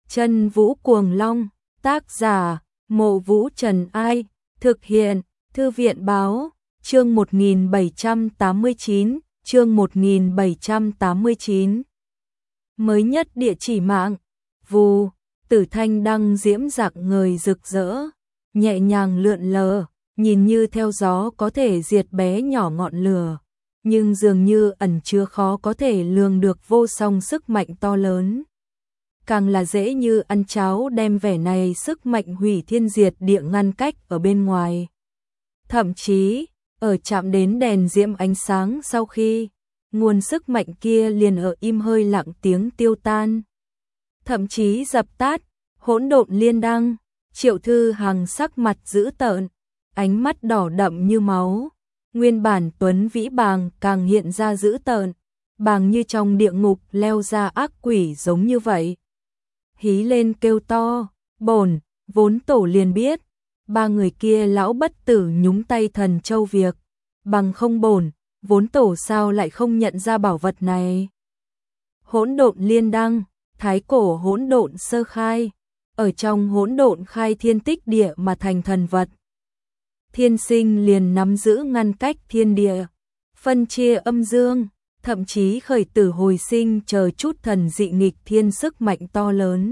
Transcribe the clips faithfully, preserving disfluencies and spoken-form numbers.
Chân Vũ Cuồng Long, tác giả, Mộ Vũ Trần Ai, thực hiện, Thư viện Báo, chương một nghìn bảy trăm tám mươi chín, chương một nghìn bảy trăm tám mươi chín. Mới nhất địa chỉ mạng, vù, tử thanh đăng diễm dạng người rực rỡ, nhẹ nhàng lượn lờ, nhìn như theo gió có thể diệt bé nhỏ ngọn lửa, nhưng dường như ẩn chứa khó có thể lường được vô song sức mạnh to lớn. Càng là dễ như ăn cháo đem vẻ này sức mạnh hủy thiên diệt địa ngăn cách ở bên ngoài. Thậm chí, ở chạm đến đèn diễm ánh sáng sau khi, nguồn sức mạnh kia liền ở im hơi lặng tiếng tiêu tan. Thậm chí dập tắt, hỗn độn liên đăng, Triệu Thư Hằng sắc mặt dữ tợn, ánh mắt đỏ đậm như máu. Nguyên bản tuấn vĩ bàng càng hiện ra dữ tợn, bàng như trong địa ngục leo ra ác quỷ giống như vậy. Hí lên kêu to, bổn, vốn tổ liền biết, ba người kia lão bất tử nhúng tay thần châu việc, bằng không bổn, vốn tổ sao lại không nhận ra bảo vật này. Hỗn độn liên đăng, thái cổ hỗn độn sơ khai, ở trong hỗn độn khai thiên tích địa mà thành thần vật. Thiên sinh liền nắm giữ ngăn cách thiên địa, phân chia âm dương, thậm chí khởi tử hồi sinh chờ chút thần dị nghịch thiên sức mạnh to lớn.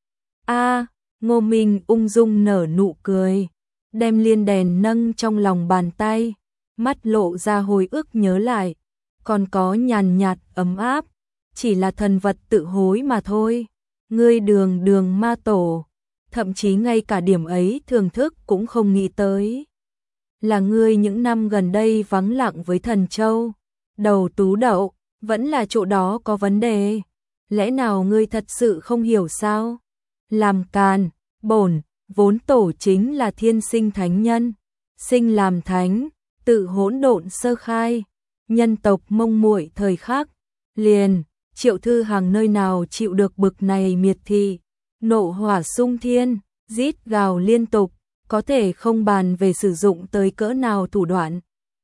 A, Ngô Minh ung dung nở nụ cười, đem liên đèn nâng trong lòng bàn tay, mắt lộ ra hồi ức nhớ lại, còn có nhàn nhạt ấm áp, chỉ là thần vật tự hối mà thôi. Ngươi đường đường ma tổ, thậm chí ngay cả điểm ấy thưởng thức cũng không nghĩ tới. Là ngươi những năm gần đây vắng lặng với thần châu, đầu tú đậu, vẫn là chỗ đó có vấn đề. Lẽ nào ngươi thật sự không hiểu sao? Làm càn, bổn, vốn tổ chính là thiên sinh thánh nhân, sinh làm thánh, tự hỗn độn sơ khai, nhân tộc mông muội thời khắc, liền, Triệu Thư Hằng nơi nào chịu được bực này miệt thị, nộ hỏa sung thiên, rít gào liên tục, có thể không bàn về sử dụng tới cỡ nào thủ đoạn.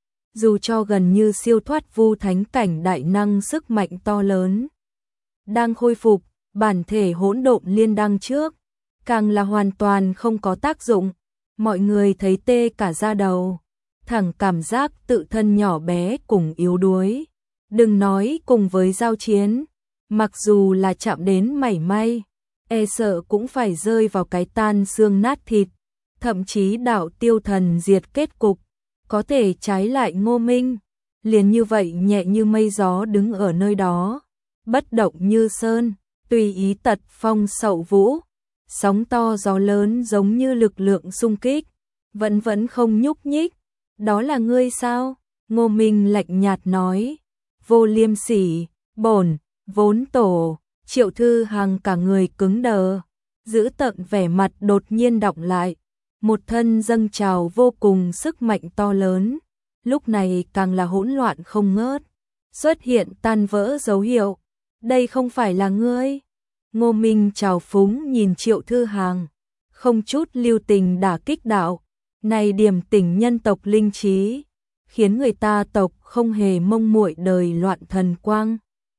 Dù cho gần như siêu thoát vu thánh cảnh đại năng sức mạnh to lớn, đang khôi phục, bản thể hỗn độn liên đăng trước, càng là hoàn toàn không có tác dụng, mọi người thấy tê cả da đầu, thẳng cảm giác tự thân nhỏ bé cùng yếu đuối, đừng nói cùng với giao chiến, mặc dù là chạm đến mảy may, e sợ cũng phải rơi vào cái tan xương nát thịt, thậm chí đạo tiêu thần diệt kết cục, có thể trái lại Ngô Minh, liền như vậy nhẹ như mây gió đứng ở nơi đó, bất động như sơn, tùy ý tật phong sậu vũ, sóng to gió lớn giống như lực lượng xung kích, vẫn vẫn không nhúc nhích. Đó là ngươi sao? Ngô Minh lạnh nhạt nói, vô liêm sỉ, bổn, vốn tổ. Triệu Thư Hằng cả người cứng đờ, giữ tợn vẻ mặt đột nhiên đọng lại, một thân dâng trào vô cùng sức mạnh to lớn, lúc này càng là hỗn loạn không ngớt, xuất hiện tan vỡ dấu hiệu. Đây không phải là ngươi. Ngô Minh trào phúng nhìn Triệu Thư Hằng, không chút lưu tình đả kích đạo, này điểm tỉnh nhân tộc linh trí, khiến người ta tộc không hề mông muội đời loạn thần quang.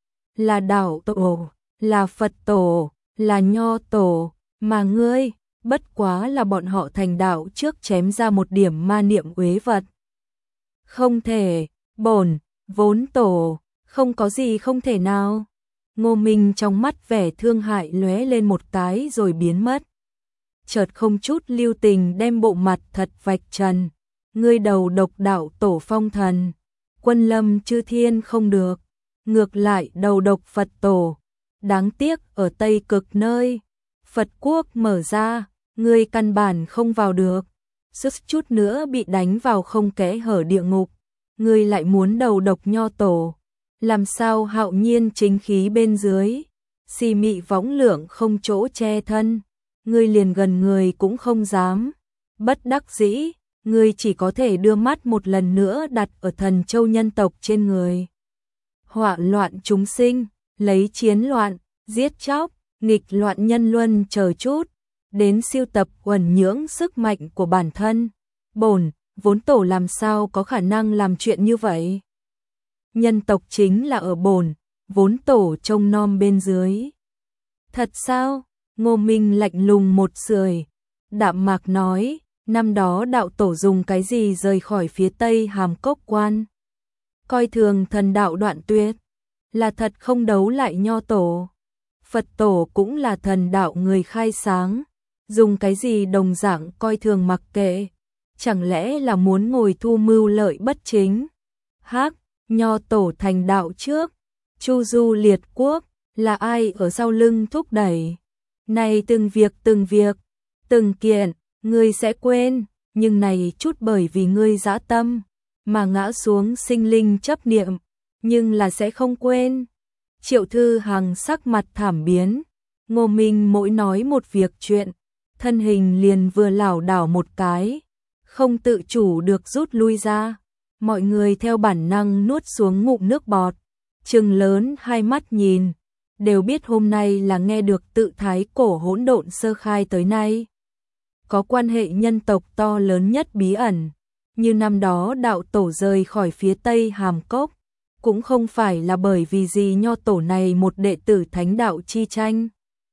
Là đạo tổ, là Phật tổ, là Nho tổ, mà ngươi, bất quá là bọn họ thành đạo trước chém ra một điểm ma niệm uế vật. Không thể, bổn, vốn tổ, không có gì không thể nào. Ngô Minh trong mắt vẻ thương hại lóe lên một cái rồi biến mất. Chợt không chút lưu tình đem bộ mặt thật vạch trần. Ngươi đầu độc đạo tổ phong thần, quân lâm chư thiên không được, ngược lại đầu độc Phật tổ. Đáng tiếc ở Tây Cực nơi Phật quốc mở ra, ngươi căn bản không vào được, suýt chút nữa bị đánh vào không kẽ hở địa ngục. Ngươi lại muốn đầu độc Nho tổ, làm sao hạo nhiên chính khí bên dưới, xì mị võng lượng không chỗ che thân, ngươi liền gần người cũng không dám. Bất đắc dĩ, ngươi chỉ có thể đưa mắt một lần nữa đặt ở thần châu nhân tộc trên người. Họa loạn chúng sinh, lấy chiến loạn, giết chóc, nghịch loạn nhân luân chờ chút, đến siêu tập uẩn nhưỡng sức mạnh của bản thân. Bổn, vốn tổ làm sao có khả năng làm chuyện như vậy? Nhân tộc chính là ở bổn, vốn tổ trông nom bên dưới. Thật sao? Ngô Minh lạnh lùng một sưởi, đạm mạc nói, năm đó đạo tổ dùng cái gì rời khỏi phía tây Hàm Cốc Quan? Coi thường thần đạo đoạn tuyệt, là thật không đấu lại Nho tổ. Phật tổ cũng là thần đạo người khai sáng, dùng cái gì đồng dạng coi thường mặc kệ, chẳng lẽ là muốn ngồi thu mưu lợi bất chính? Hắc, Nho tổ thành đạo trước, Chu Du liệt quốc, là ai ở sau lưng thúc đẩy? Này từng việc từng việc, từng kiện, ngươi sẽ quên, nhưng này chút bởi vì ngươi dã tâm, mà ngã xuống sinh linh chấp niệm, nhưng là sẽ không quên. Triệu Thư Hằng sắc mặt thảm biến, Ngô Minh mỗi nói một việc chuyện, thân hình liền vừa lảo đảo một cái, không tự chủ được rút lui ra. Mọi người theo bản năng nuốt xuống ngụm nước bọt, trừng lớn hai mắt nhìn, đều biết hôm nay là nghe được tự thái cổ hỗn độn sơ khai tới nay. Có quan hệ nhân tộc to lớn nhất bí ẩn, như năm đó đạo tổ rời khỏi phía tây Hàm Cốc, cũng không phải là bởi vì gì Nho tổ này một đệ tử thánh đạo chi tranh,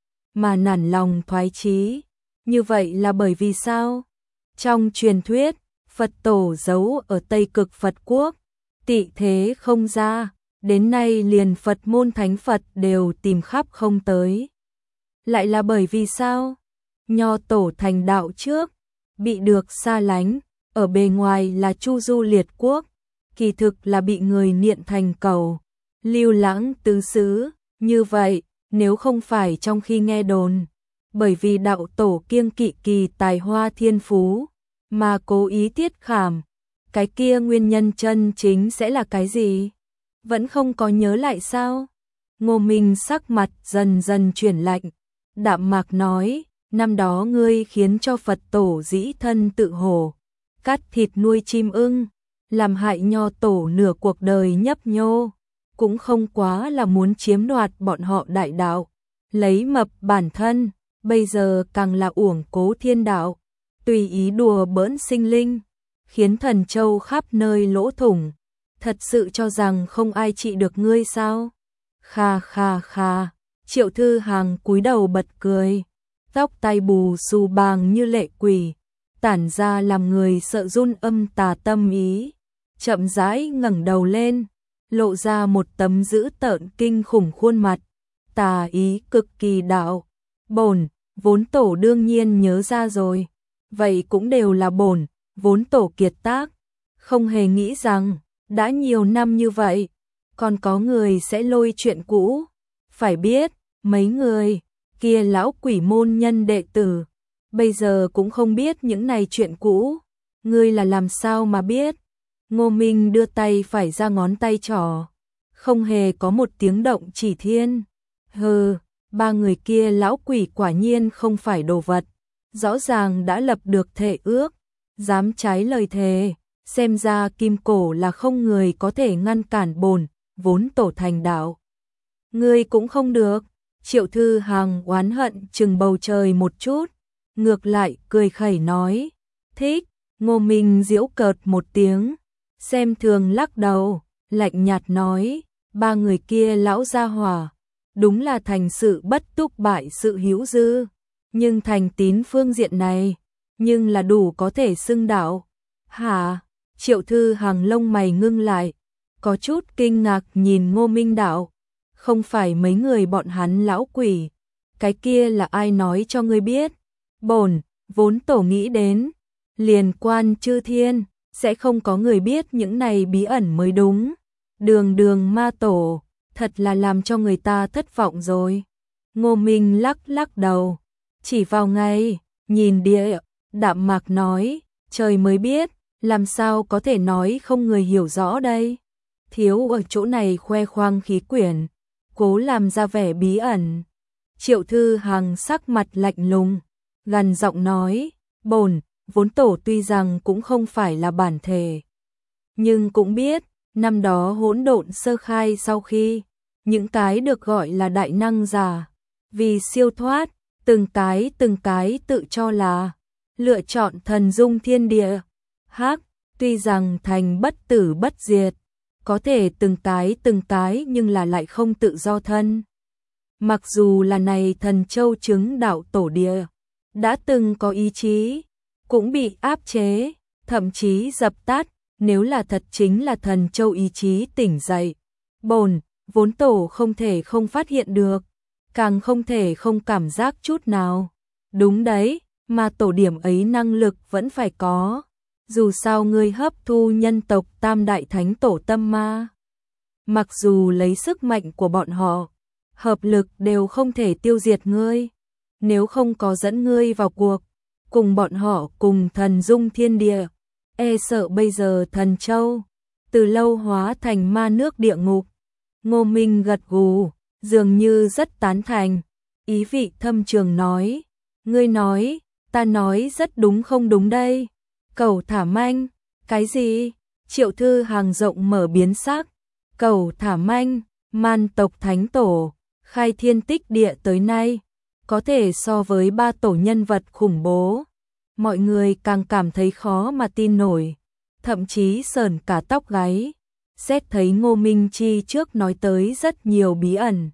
mà nản lòng thoái chí. Như vậy là bởi vì sao? Trong truyền thuyết, Phật tổ giấu ở Tây Cực Phật Quốc, tị thế không ra, đến nay liền Phật môn thánh Phật đều tìm khắp không tới. Lại là bởi vì sao? Nho tổ thành đạo trước, bị được xa lánh, ở bề ngoài là Chu Du liệt quốc, kỳ thực là bị người niệm thành cầu, lưu lãng tứ xứ. Như vậy, nếu không phải trong khi nghe đồn, bởi vì đạo tổ kiêng kỵ kỳ tài hoa thiên phú, mà cố ý tiết khảm, cái kia nguyên nhân chân chính sẽ là cái gì? Vẫn không có nhớ lại sao? Ngô Minh sắc mặt dần dần chuyển lạnh, đạm mạc nói, năm đó ngươi khiến cho Phật tổ dĩ thân tự hổ, cắt thịt nuôi chim ưng, làm hại Nho tổ nửa cuộc đời nhấp nhô, cũng không quá là muốn chiếm đoạt bọn họ đại đạo, lấy mập bản thân, bây giờ càng là uổng cố thiên đạo, tùy ý đùa bỡn sinh linh, khiến thần châu khắp nơi lỗ thủng, thật sự cho rằng không ai trị được ngươi sao? Kha kha kha, Triệu Thư Hằng cúi đầu bật cười, tóc tai bù xù bàng như lệ quỷ, tản ra làm người sợ run âm tà tâm ý, chậm rãi ngẩng đầu lên, lộ ra một tấm dữ tợn kinh khủng khuôn mặt, tà ý cực kỳ đạo. Bổn, vốn tổ đương nhiên nhớ ra rồi, vậy cũng đều là bổn, vốn tổ kiệt tác, không hề nghĩ rằng, đã nhiều năm như vậy, còn có người sẽ lôi chuyện cũ. Phải biết, mấy người kia lão quỷ môn nhân đệ tử, bây giờ cũng không biết những này chuyện cũ. Ngươi là làm sao mà biết? Ngô Minh đưa tay phải ra ngón tay trỏ, không hề có một tiếng động chỉ thiên. Hừ, ba người kia lão quỷ quả nhiên không phải đồ vật, rõ ràng đã lập được thệ ước, dám trái lời thề, xem ra kim cổ là không người có thể ngăn cản bổn, vốn tổ thành đạo. Ngươi cũng không được. Triệu Thư Hằng oán hận chừng bầu trời một chút, ngược lại cười khẩy nói, thích. Ngô Minh giễu cợt một tiếng, xem thường lắc đầu, lạnh nhạt nói, ba người kia lão gia hỏa, đúng là thành sự bất túc bại sự hữu dư, nhưng thành tín phương diện này, nhưng là đủ có thể xưng đạo. Hả? Triệu Thư Hằng lông mày ngưng lại, có chút kinh ngạc nhìn Ngô Minh đạo, không phải mấy người bọn hắn lão quỷ, cái kia là ai nói cho ngươi biết? Bổn, vốn tổ nghĩ đến, liền quan chư thiên, sẽ không có người biết những này bí ẩn mới đúng. Đường đường ma tổ, thật là làm cho người ta thất vọng rồi. Ngô Minh lắc lắc đầu, chỉ vào ngay, nhìn địa, đạm mạc nói, trời mới biết, làm sao có thể nói không người hiểu rõ đây. Thiếu ở chỗ này khoe khoang khí quyển, cố làm ra vẻ bí ẩn. Triệu Thư Hằng sắc mặt lạnh lùng, gần giọng nói, bổn, vốn tổ tuy rằng cũng không phải là bản thể, nhưng cũng biết, năm đó hỗn độn sơ khai sau khi, những cái được gọi là đại năng giả, vì siêu thoát, từng cái từng cái tự cho là lựa chọn thần dung thiên địa. Hắc, tuy rằng thành bất tử bất diệt, có thể từng cái từng cái nhưng là lại không tự do thân. Mặc dù là này thần châu chứng đạo tổ địa, đã từng có ý chí, cũng bị áp chế, thậm chí dập tắt, nếu là thật chính là thần châu ý chí tỉnh dậy. Bổn, vốn tổ không thể không phát hiện được, càng không thể không cảm giác chút nào. Đúng đấy, mà tổ điểm ấy năng lực vẫn phải có. Dù sao ngươi hấp thu nhân tộc tam đại thánh tổ tâm ma. Mặc dù lấy sức mạnh của bọn họ, hợp lực đều không thể tiêu diệt ngươi. Nếu không có dẫn ngươi vào cuộc, cùng bọn họ cùng thần dung thiên địa, e sợ bây giờ thần châu, từ lâu hóa thành ma nước địa ngục. Ngô Minh gật gù, dường như rất tán thành, ý vị thâm trường nói, ngươi nói, ta nói rất đúng không đúng đây. Cẩu thả manh, cái gì? Triệu Thư Hàng rộng mở biến sắc, cẩu thả manh, man tộc thánh tổ, khai thiên tích địa tới nay, có thể so với ba tổ nhân vật khủng bố. Mọi người càng cảm thấy khó mà tin nổi, thậm chí sởn cả tóc gáy. Xét thấy Ngô Minh Chi trước nói tới rất nhiều bí ẩn.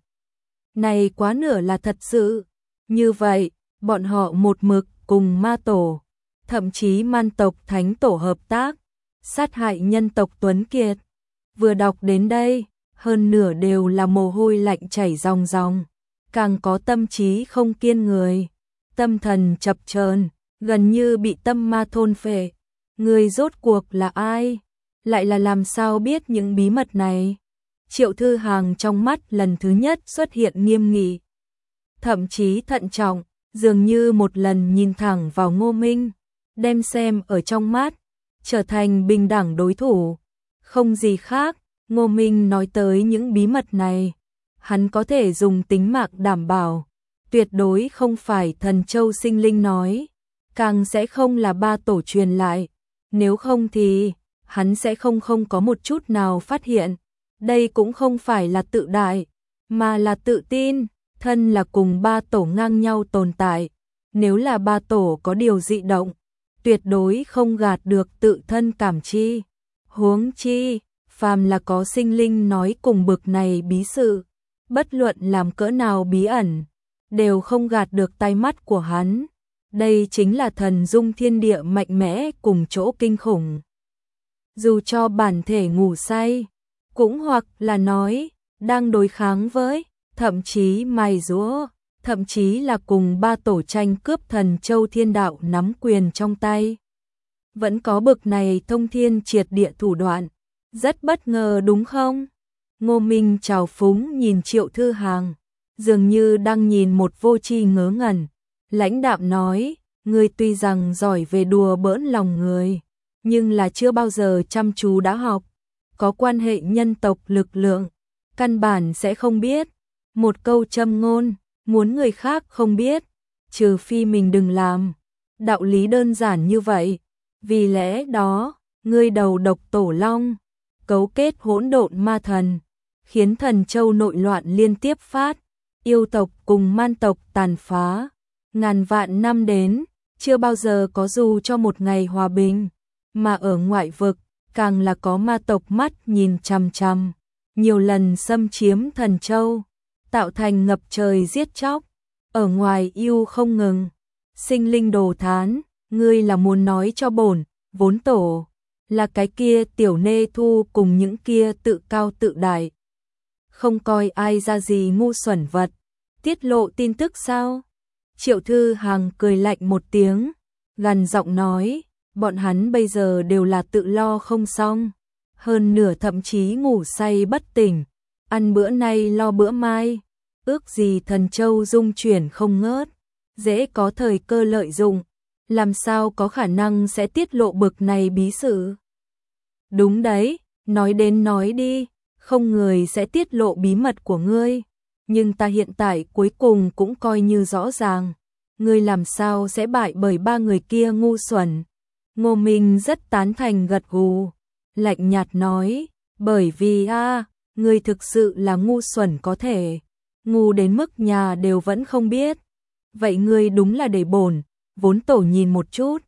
Này quá nửa là thật sự. Như vậy, bọn họ một mực cùng ma tổ, thậm chí man tộc thánh tổ hợp tác, sát hại nhân tộc Tuấn Kiệt. Vừa đọc đến đây, hơn nửa đều là mồ hôi lạnh chảy ròng ròng, càng có tâm trí không kiên người, tâm thần chập chờn, gần như bị tâm ma thôn phệ. Người rốt cuộc là ai? Lại là làm sao biết những bí mật này? Triệu Thư Hàng trong mắt lần thứ nhất xuất hiện nghiêm nghị, thậm chí thận trọng, dường như một lần nhìn thẳng vào Ngô Minh, đem xem ở trong mắt, trở thành bình đẳng đối thủ. Không gì khác, Ngô Minh nói tới những bí mật này, hắn có thể dùng tính mạng đảm bảo, tuyệt đối không phải thần châu sinh linh nói, càng sẽ không là ba tổ truyền lại, nếu không thì hắn sẽ không không có một chút nào phát hiện. Đây cũng không phải là tự đại, mà là tự tin, thân là cùng ba tổ ngang nhau tồn tại, nếu là ba tổ có điều dị động, tuyệt đối không gạt được tự thân cảm chi. Huống chi, phàm là có sinh linh nói cùng bực này bí sự, bất luận làm cỡ nào bí ẩn, đều không gạt được tai mắt của hắn. Đây chính là thần dung thiên địa mạnh mẽ cùng chỗ kinh khủng. Dù cho bản thể ngủ say, cũng hoặc là nói, đang đối kháng với, thậm chí mài giũa, thậm chí là cùng ba tổ tranh cướp thần châu thiên đạo nắm quyền trong tay. Vẫn có bực này thông thiên triệt địa thủ đoạn, rất bất ngờ đúng không? Ngô Minh trào phúng nhìn Triệu Thư Hàng, dường như đang nhìn một vô tri ngớ ngẩn, lãnh đạm nói, ngươi tuy rằng giỏi về đùa bỡn lòng người, nhưng là chưa bao giờ chăm chú đã học, có quan hệ nhân tộc lực lượng, căn bản sẽ không biết. Một câu châm ngôn, muốn người khác không biết, trừ phi mình đừng làm. Đạo lý đơn giản như vậy, vì lẽ đó, ngươi đầu độc tổ long, cấu kết hỗn độn ma thần, khiến thần châu nội loạn liên tiếp phát, yêu tộc cùng man tộc tàn phá, ngàn vạn năm đến, chưa bao giờ có dù cho một ngày hòa bình, mà ở ngoại vực, càng là có ma tộc mắt nhìn chằm chằm, nhiều lần xâm chiếm thần châu, tạo thành ngập trời giết chóc, ở ngoài yêu không ngừng, sinh linh đồ thán. Ngươi là muốn nói cho bổn, vốn tổ, là cái kia tiểu nê thu cùng những kia tự cao tự đại, không coi ai ra gì ngu xuẩn vật, tiết lộ tin tức sao? Triệu Thư Hàng cười lạnh một tiếng, gằn giọng nói, bọn hắn bây giờ đều là tự lo không xong, hơn nửa thậm chí ngủ say bất tỉnh, ăn bữa nay lo bữa mai, ước gì thần châu dung chuyển không ngớt, dễ có thời cơ lợi dụng, làm sao có khả năng sẽ tiết lộ bực này bí sự. Đúng đấy, nói đến nói đi, không người sẽ tiết lộ bí mật của ngươi, nhưng ta hiện tại cuối cùng cũng coi như rõ ràng, ngươi làm sao sẽ bại bởi ba người kia ngu xuẩn. Ngô Minh rất tán thành gật gù, lạnh nhạt nói, bởi vì a, ngươi thực sự là ngu xuẩn có thể, ngu đến mức nhà đều vẫn không biết. Vậy ngươi đúng là để bổn, vốn tổ nhìn một chút.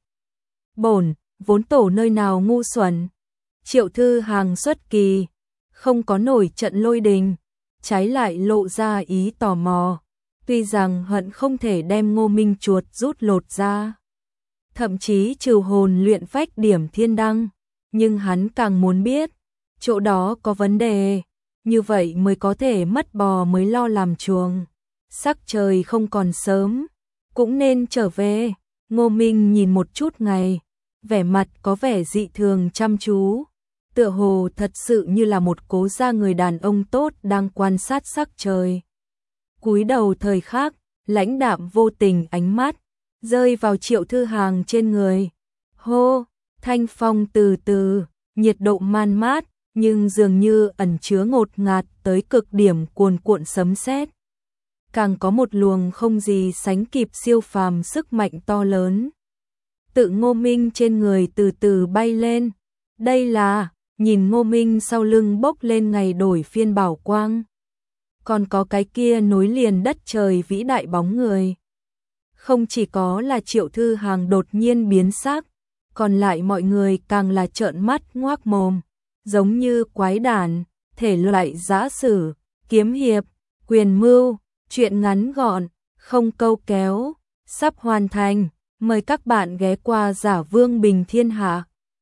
Bổn, vốn tổ nơi nào ngu xuẩn? Triệu Thư Hàng xuất kỳ, không có nổi trận lôi đình, trái lại lộ ra ý tò mò. Tuy rằng hận không thể đem Ngô Minh chuột rút lột ra, thậm chí trừ hồn luyện phách điểm thiên đăng, nhưng hắn càng muốn biết, chỗ đó có vấn đề, như vậy mới có thể mất bò mới lo làm chuồng. Sắc trời không còn sớm, cũng nên trở về. Ngô Minh nhìn một chút ngày, vẻ mặt có vẻ dị thường chăm chú, tựa hồ thật sự như là một cố gia người đàn ông tốt đang quan sát sắc trời. Cúi đầu thời khắc, lãnh đạm vô tình ánh mắt rơi vào Triệu Thư Hàng trên người. Hô, thanh phong từ từ, nhiệt độ man mát, nhưng dường như ẩn chứa ngột ngạt tới cực điểm cuồn cuộn sấm sét. Càng có một luồng không gì sánh kịp siêu phàm sức mạnh to lớn. Tự Ngô Minh trên người từ từ bay lên. Đây là, nhìn Ngô Minh sau lưng bốc lên ngày đổi phiên bảo quang. Còn có cái kia nối liền đất trời vĩ đại bóng người. Không chỉ có là Triệu Thư Hàng đột nhiên biến sắc, còn lại mọi người càng là trợn mắt ngoác mồm, giống như quái đản, thể loại giã sử, kiếm hiệp, quyền mưu, chuyện ngắn gọn, không câu kéo, sắp hoàn thành. Mời các bạn ghé qua Giả Vương Bình Thiên Hạ.